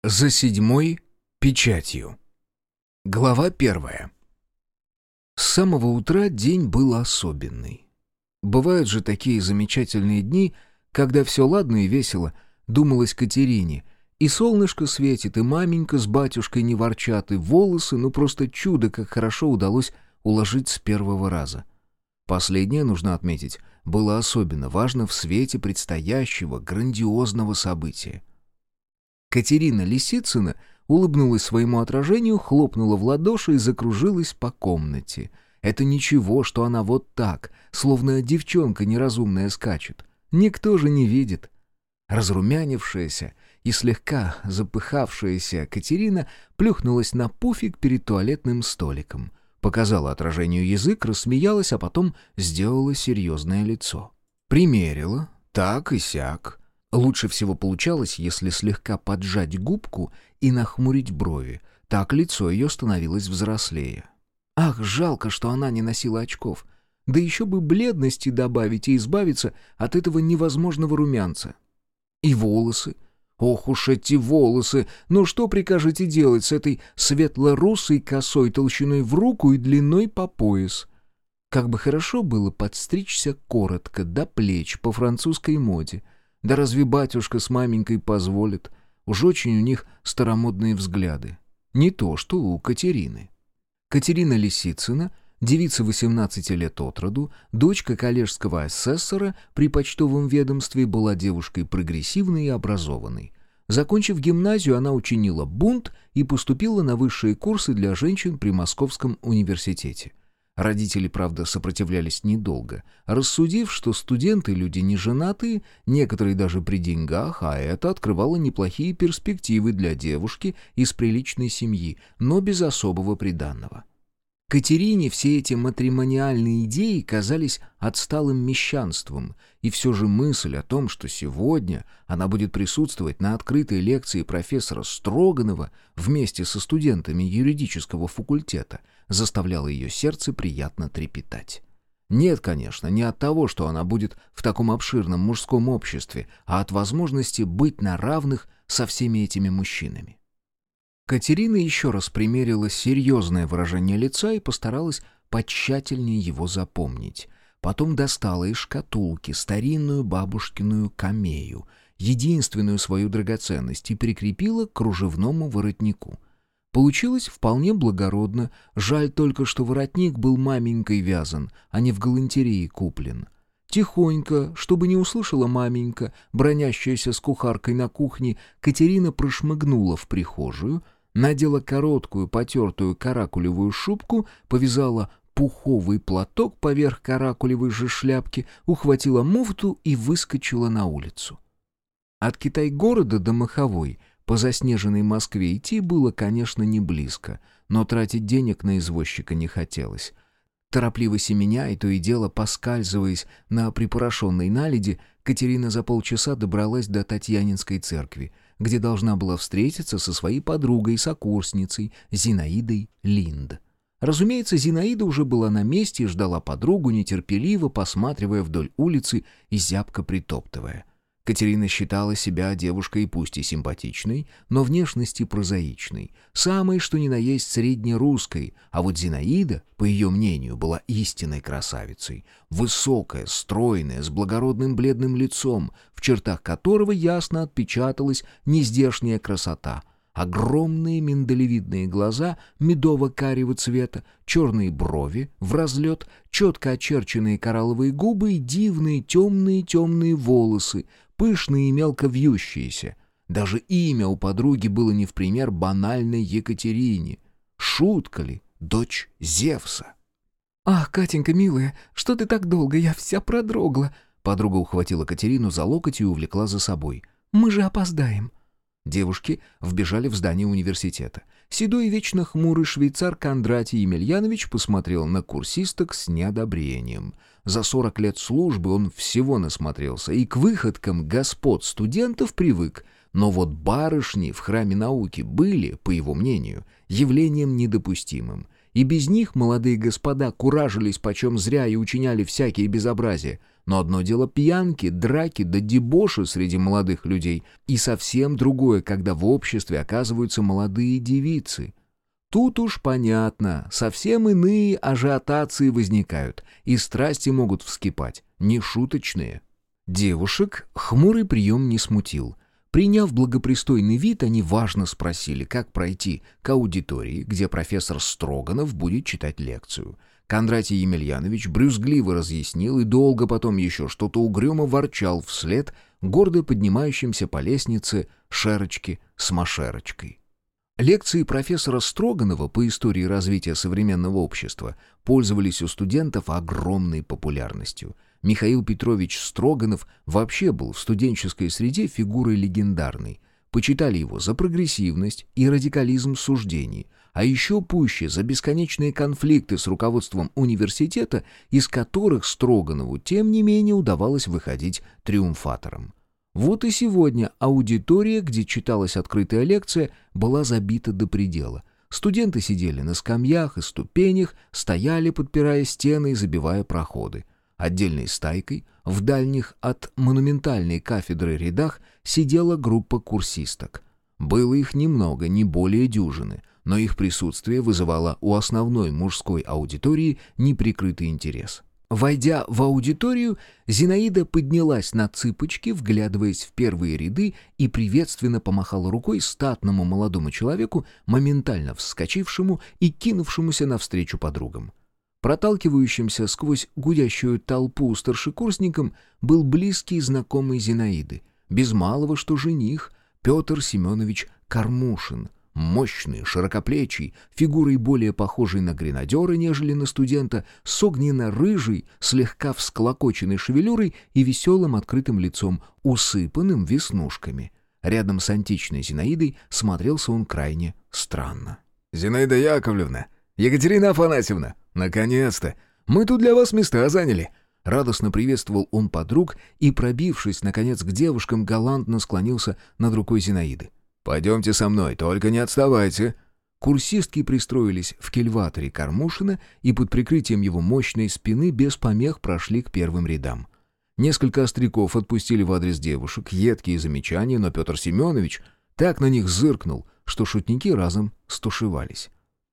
За седьмой печатью. Глава 1. С самого утра день был особенный. Бывают же такие замечательные дни, когда все ладно и весело, думалось Катерине, и солнышко светит, и маменька с батюшкой не ворчат, и волосы, ну просто чудо, как хорошо удалось уложить с первого раза. Последнее, нужно отметить, было особенно важно в свете предстоящего грандиозного события. Катерина Лисицына улыбнулась своему отражению, хлопнула в ладоши и закружилась по комнате. Это ничего, что она вот так, словно девчонка неразумная, скачет. Никто же не видит. Разрумянившаяся и слегка запыхавшаяся Катерина плюхнулась на пуфик перед туалетным столиком. Показала отражению язык, рассмеялась, а потом сделала серьезное лицо. Примерила, так и сяк. Лучше всего получалось, если слегка поджать губку и нахмурить брови. Так лицо ее становилось взрослее. Ах, жалко, что она не носила очков. Да еще бы бледности добавить и избавиться от этого невозможного румянца. И волосы. Ох уж эти волосы! Ну что прикажете делать с этой светло-русой косой толщиной в руку и длиной по пояс? Как бы хорошо было подстричься коротко, до плеч, по французской моде. Да разве батюшка с маменькой позволят? Уж очень у них старомодные взгляды. Не то, что у Катерины. Катерина Лисицына, девица 18 лет от роду, дочка коллежского асессора при почтовом ведомстве, была девушкой прогрессивной и образованной. Закончив гимназию, она учинила бунт и поступила на высшие курсы для женщин при Московском университете. Родители, правда, сопротивлялись недолго, рассудив, что студенты — люди неженатые, некоторые даже при деньгах, а это открывало неплохие перспективы для девушки из приличной семьи, но без особого приданого. Катерине все эти матримониальные идеи казались отсталым мещанством, и все же мысль о том, что сегодня она будет присутствовать на открытой лекции профессора Строганова вместе со студентами юридического факультета, заставляла ее сердце приятно трепетать. Нет, конечно, не от того, что она будет в таком обширном мужском обществе, а от возможности быть на равных со всеми этими мужчинами. Катерина еще раз примерила серьезное выражение лица и постаралась потщательнее его запомнить. Потом достала из шкатулки старинную бабушкиную камею, единственную свою драгоценность, и прикрепила к кружевному воротнику. Получилось вполне благородно, жаль только, что воротник был маменькой вязан, а не в галантерее куплен. Тихонько, чтобы не услышала маменька, бронящаяся с кухаркой на кухне, Катерина прошмыгнула в прихожую, надела короткую потертую каракулевую шубку, повязала пуховый платок поверх каракулевой же шляпки, ухватила муфту и выскочила на улицу. От Китай-города до Маховой по заснеженной Москве идти было, конечно, не близко, но тратить денег на извозчика не хотелось. Торопливо семеня и то и дело поскальзываясь на припорошенной наледи, Катерина за полчаса добралась до Татьянинской церкви, где должна была встретиться со своей подругой-сокурсницей Зинаидой Линд. Разумеется, Зинаида уже была на месте и ждала подругу, нетерпеливо посматривая вдоль улицы и зябко притоптывая. Катерина считала себя девушкой пусть и симпатичной, но внешности прозаичной, самой что ни на есть среднерусской, а вот Зинаида, по ее мнению, была истинной красавицей, высокая, стройная, с благородным бледным лицом, в чертах которого ясно отпечаталась нездешняя красота. Огромные миндалевидные глаза медово-карего цвета, черные брови в разлет, четко очерченные коралловые губы и дивные темные волосы, пышные и мелко вьющиеся. Даже имя у подруги было не в пример банальной Екатерине. Шутка ли, дочь Зевса? «Ах, Катенька, милая, что ты так долго? Я вся продрогла». Подруга ухватила Катерину за локоть и увлекла за собой. «Мы же опоздаем». Девушки вбежали в здание университета. Седой и вечно хмурый швейцар Кондратий Емельянович посмотрел на курсисток с неодобрением. За 40 лет службы он всего насмотрелся и к выходкам господ студентов привык, но вот барышни в храме науки были, по его мнению, явлением недопустимым. И без них молодые господа куражились почем зря и учиняли всякие безобразия. Но одно дело пьянки, драки да дебоши среди молодых людей, и совсем другое, когда в обществе оказываются молодые девицы. Тут уж понятно, совсем иные ажиотации возникают, и страсти могут вскипать, нешуточные. Девушек хмурый прием не смутил. Приняв благопристойный вид, они важно спросили, как пройти к аудитории, где профессор Строганов будет читать лекцию. Кондратий Емельянович брюзгливо разъяснил и долго потом еще что-то угрюмо ворчал вслед гордо поднимающимся по лестнице Шерочки с Машерочкой. Лекции профессора Строганова по истории развития современного общества пользовались у студентов огромной популярностью. Михаил Петрович Строганов вообще был в студенческой среде фигурой легендарной. Почитали его за прогрессивность и радикализм суждений, а еще пуще за бесконечные конфликты с руководством университета, из которых Строганову, тем не менее, удавалось выходить триумфатором. Вот и сегодня аудитория, где читалась открытая лекция, была забита до предела. Студенты сидели на скамьях и ступенях, стояли, подпирая стены и забивая проходы. Отдельной стайкой, в дальних от монументальной кафедры рядах, сидела группа курсисток. Было их немного, не более дюжины, но их присутствие вызывало у основной мужской аудитории неприкрытый интерес. Войдя в аудиторию, Зинаида поднялась на цыпочки, вглядываясь в первые ряды, и приветственно помахала рукой статному молодому человеку, моментально вскочившему и кинувшемуся навстречу подругам. Проталкивающимся сквозь гудящую толпу старшекурсникам был близкий знакомый Зинаиды, без малого что жених, Петр Семенович Кармушин, мощный, широкоплечий, фигурой более похожей на гренадера, нежели на студента, с огненно-рыжей, слегка всклокоченной шевелюрой и веселым открытым лицом, усыпанным веснушками. Рядом с античной Зинаидой смотрелся он крайне странно. «Зинаида Яковлевна! Екатерина Афанасьевна! Наконец-то! Мы тут для вас места заняли!» Радостно приветствовал он подруг и, пробившись, наконец, к девушкам, галантно склонился над рукой Зинаиды. «Пойдемте со мной, только не отставайте!» Курсистки пристроились в кильваторе Кармушина и под прикрытием его мощной спины без помех прошли к первым рядам. Несколько остряков отпустили в адрес девушек едкие замечания, но Петр Семенович так на них зыркнул, что шутники разом стушевались.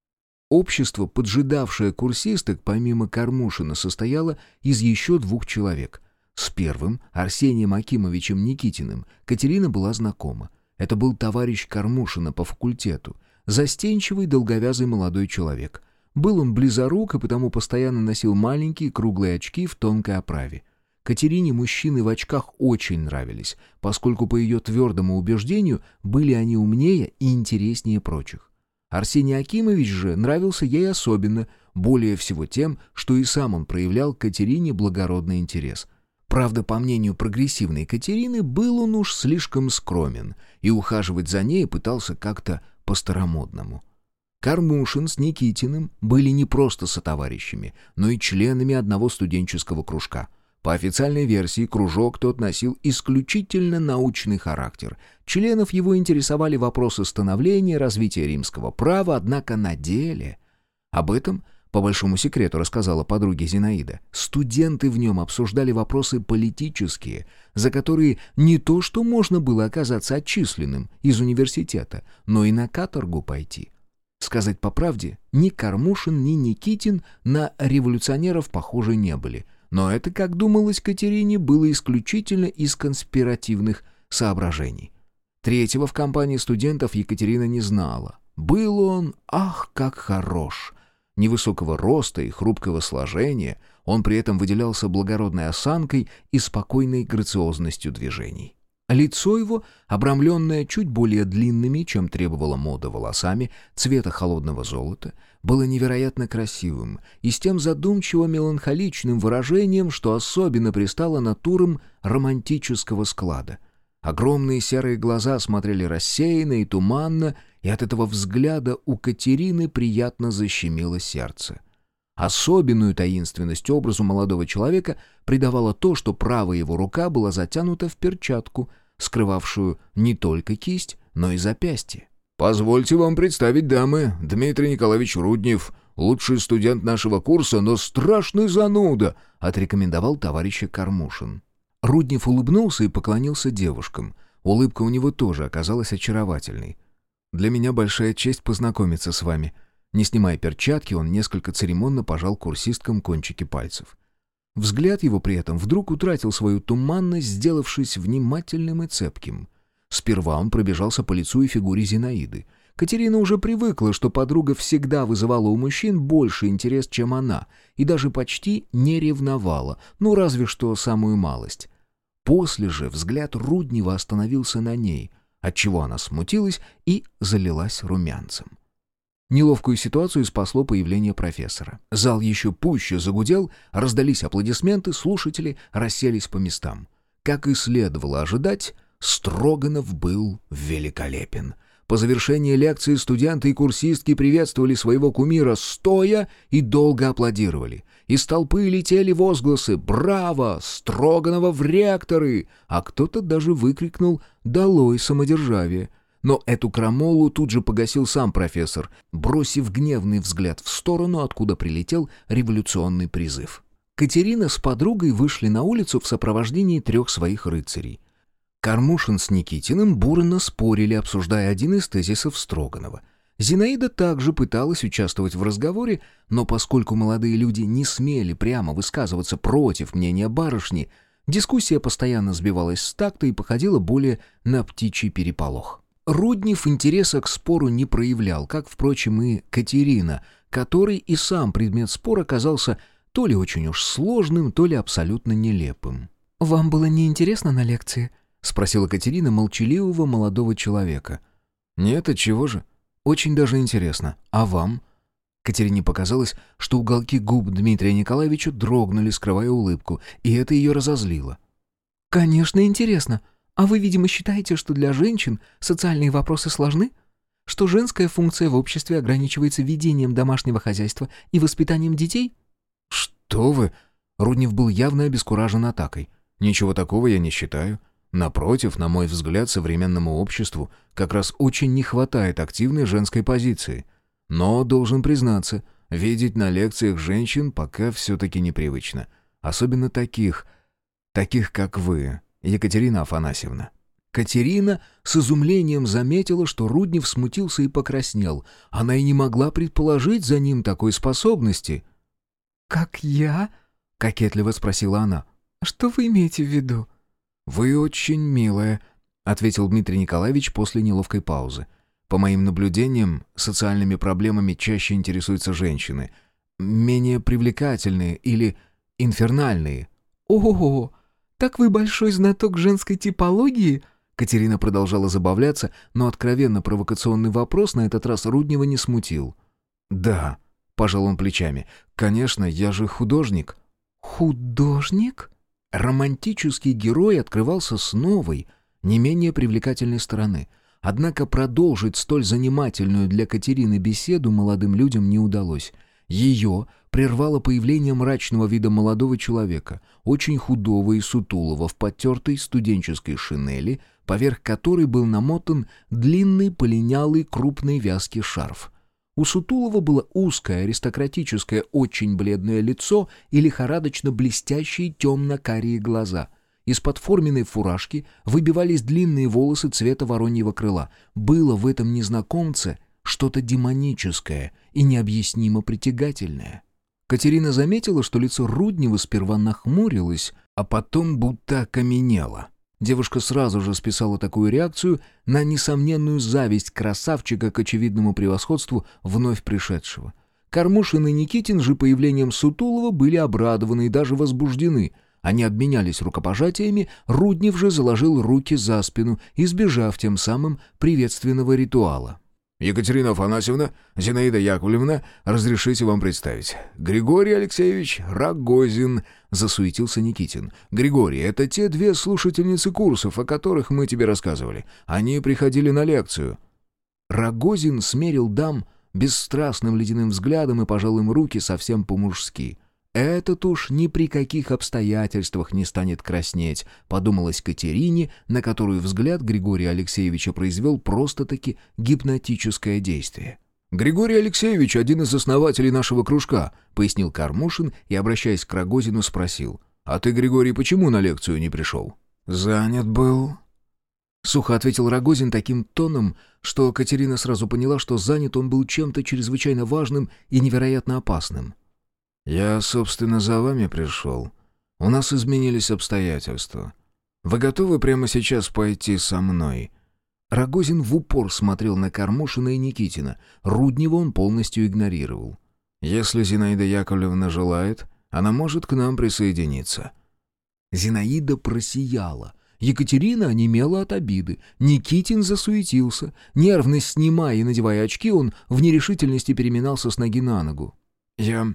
Общество, поджидавшее курсисток, помимо Кармушина, состояло из еще 2 человек. С первым, Арсением Акимовичем Никитиным, Катерина была знакома. Это был товарищ Кармушина по факультету, застенчивый, долговязый молодой человек. Был он близорук и потому постоянно носил маленькие круглые очки в тонкой оправе. Катерине мужчины в очках очень нравились, поскольку, по ее твердому убеждению, были они умнее и интереснее прочих. Арсений Акимович же нравился ей особенно, более всего тем, что и сам он проявлял к Катерине благородный интерес. Правда, по мнению прогрессивной Катерины, был он уж слишком скромен, и ухаживать за ней пытался как-то по-старомодному. Кармушин с Никитиным были не просто сотоварищами, но и членами одного студенческого кружка. По официальной версии, кружок тот носил исключительно научный характер. Членов его интересовали вопросы становления, развития римского права, однако на деле... Об этом, по большому секрету, рассказала подруге Зинаида. Студенты в нем обсуждали вопросы политические, за которые не то что можно было оказаться отчисленным из университета, но и на каторгу пойти. Сказать по правде, ни Кармушин, ни Никитин на революционеров похожи не были. Но это, как думалось Катерине, было исключительно из конспиративных соображений. Третьего в компании студентов Екатерина не знала. Был он, ах, как хорош! Невысокого роста и хрупкого сложения, он при этом выделялся благородной осанкой и спокойной грациозностью движений. Лицо его, обрамленное чуть более длинными, чем требовала мода, волосами цвета холодного золота, было невероятно красивым и с тем задумчиво-меланхоличным выражением, что особенно пристало натурам романтического склада. Огромные серые глаза смотрели рассеянно и туманно, и от этого взгляда у Катерины приятно защемило сердце. Особенную таинственность образу молодого человека придавало то, что правая его рука была затянута в перчатку, скрывавшую не только кисть, но и запястье. «Позвольте вам представить, дамы, Дмитрий Николаевич Руднев, Лучший студент нашего курса, но страшный зануда», — отрекомендовал товарища Кармушин. Руднев улыбнулся и поклонился девушкам. Улыбка у него тоже оказалась очаровательной. «Для меня большая честь познакомиться с вами». Не снимая перчатки, он несколько церемонно пожал курсисткам кончики пальцев. Взгляд его при этом вдруг утратил свою туманность, сделавшись внимательным и цепким. Сперва он пробежался по лицу и фигуре Зинаиды. Катерина уже привыкла, что подруга всегда вызывала у мужчин больше интерес, чем она, и даже почти не ревновала, ну разве что самую малость. После же взгляд Руднева остановился на ней, отчего она смутилась и залилась румянцем. Неловкую ситуацию спасло появление профессора. Зал еще пуще загудел, раздались аплодисменты, слушатели расселись по местам. Как и следовало ожидать, Строганов был великолепен. По завершении лекции студенты и курсистки приветствовали своего кумира стоя и долго аплодировали. Из толпы летели возгласы «Браво! Строганова в ректоры!», а кто-то даже выкрикнул «Долой самодержавие!». Но эту крамолу тут же погасил сам профессор, бросив гневный взгляд в сторону, откуда прилетел революционный призыв. Катерина с подругой вышли на улицу в сопровождении 3 своих рыцарей. Кармушин с Никитиным бурно спорили, обсуждая один из тезисов Строганова. Зинаида также пыталась участвовать в разговоре, но поскольку молодые люди не смели прямо высказываться против мнения барышни, дискуссия постоянно сбивалась с такта и походила более на птичий переполох. Руднев интереса к спору не проявлял, как, впрочем, и Катерина, которой и сам предмет спора оказался то ли очень уж сложным, то ли абсолютно нелепым. «Вам было неинтересно на лекции?» — спросила Катерина молчаливого молодого человека. «Нет, отчего же? Очень даже интересно. А вам?» Катерине показалось, что уголки губ Дмитрия Николаевича дрогнули, скрывая улыбку, и это ее разозлило. «Конечно, интересно. А вы, видимо, считаете, что для женщин социальные вопросы сложны? Что женская функция в обществе ограничивается ведением домашнего хозяйства и воспитанием детей?» «Что вы?» Руднев был явно обескуражен атакой. «Ничего такого я не считаю. Напротив, на мой взгляд, современному обществу как раз очень не хватает активной женской позиции. Но, должен признаться, видеть на лекциях женщин пока все-таки непривычно. Особенно таких, как вы, Екатерина Афанасьевна». Катерина с изумлением заметила, что Руднев смутился и покраснел. Она и не могла предположить за ним такой способности. «Как я?» — кокетливо спросила она. «Что вы имеете в виду?» «Вы очень милая», — ответил Дмитрий Николаевич после неловкой паузы. «По моим наблюдениям, социальными проблемами чаще интересуются женщины. Менее привлекательные или инфернальные». «Ого! Так вы большой знаток женской типологии?» Катерина продолжала забавляться, но откровенно провокационный вопрос на этот раз Руднева не смутил. «Да», — пожал он плечами, — «конечно, я же художник». «Художник?» Романтический герой открывался с новой, не менее привлекательной стороны. Однако продолжить столь занимательную для Катерины беседу молодым людям не удалось. Ее прервало появление мрачного вида молодого человека, очень худого и сутулого, в потертой студенческой шинели, поверх которой был намотан длинный полинялый крупный вязкий шарф. У сутулого было узкое, аристократическое, очень бледное лицо и лихорадочно блестящие темно-карие глаза. Из-под форменной фуражки выбивались длинные волосы цвета вороньего крыла. Было в этом незнакомце что-то демоническое и необъяснимо притягательное. Катерина заметила, что лицо Руднева сперва нахмурилось, а потом будто окаменело. Девушка сразу же списала такую реакцию на несомненную зависть красавчика к очевидному превосходству вновь пришедшего. Кармушин и Никитин же появлением Сутулова были обрадованы и даже возбуждены. Они обменялись рукопожатиями, Руднев же заложил руки за спину, избежав тем самым приветственного ритуала. «Екатерина Афанасьевна, Зинаида Яковлевна, разрешите вам представить. Григорий Алексеевич Рогозин», — засуетился Никитин. «Григорий, это те 2 слушательницы курсов, о которых мы тебе рассказывали. Они приходили на лекцию». Рогозин смерил дам бесстрастным ледяным взглядом и пожал им руки совсем по-мужски. «Этот уж ни при каких обстоятельствах не станет краснеть», — подумалось Катерине, на которую взгляд Григория Алексеевича произвел просто-таки гипнотическое действие. «Григорий Алексеевич — один из основателей нашего кружка», — пояснил Кармушин и, обращаясь к Рогозину, спросил. «А ты, Григорий, почему на лекцию не пришел?» «Занят был», — сухо ответил Рогозин таким тоном, что Катерина сразу поняла, что занят он был чем-то чрезвычайно важным и невероятно опасным. «Я, собственно, за вами пришел. У нас изменились обстоятельства. Вы готовы прямо сейчас пойти со мной?» Рогозин в упор смотрел на Кармушина и Никитина. Руднева он полностью игнорировал. «Если Зинаида Яковлевна желает, она может к нам присоединиться». Зинаида просияла. Екатерина онемела от обиды. Никитин засуетился. Нервно снимая и надевая очки, он в нерешительности переминался с ноги на ногу. «Я,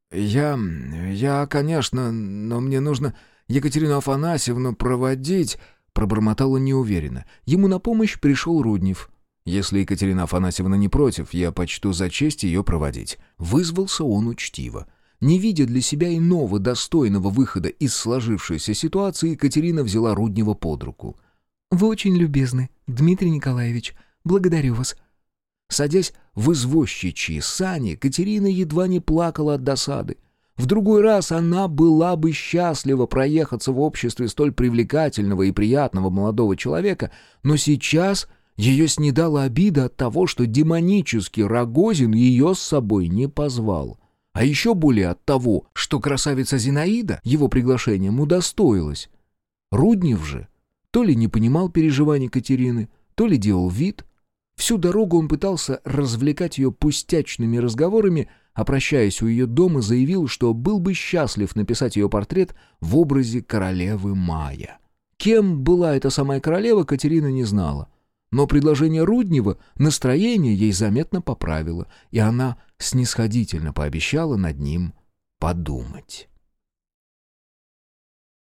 конечно, но мне нужно Екатерину Афанасьевну проводить», — пробормотал он неуверенно. Ему на помощь пришел Руднев. «Если Екатерина Афанасьевна не против, я почту за честь ее проводить». Вызвался он учтиво. Не видя для себя иного достойного выхода из сложившейся ситуации, Екатерина взяла Руднева под руку. «Вы очень любезны, Дмитрий Николаевич. Благодарю вас». Садясь в извозчичьи сани, Катерина едва не плакала от досады. В другой раз она была бы счастлива проехаться в обществе столь привлекательного и приятного молодого человека, но сейчас ее снедала обида от того, что демонический Рогозин ее с собой не позвал. А еще более от того, что красавица Зинаида его приглашением удостоилась. Руднев же то ли не понимал переживаний Катерины, то ли делал вид. Всю дорогу он пытался развлекать ее пустячными разговорами, а прощаясь у ее дома, заявил, что был бы счастлив написать ее портрет в образе королевы Мая. Кем была эта самая королева, Катерина не знала. Но предложение Руднева настроение ей заметно поправило, и она снисходительно пообещала над ним подумать.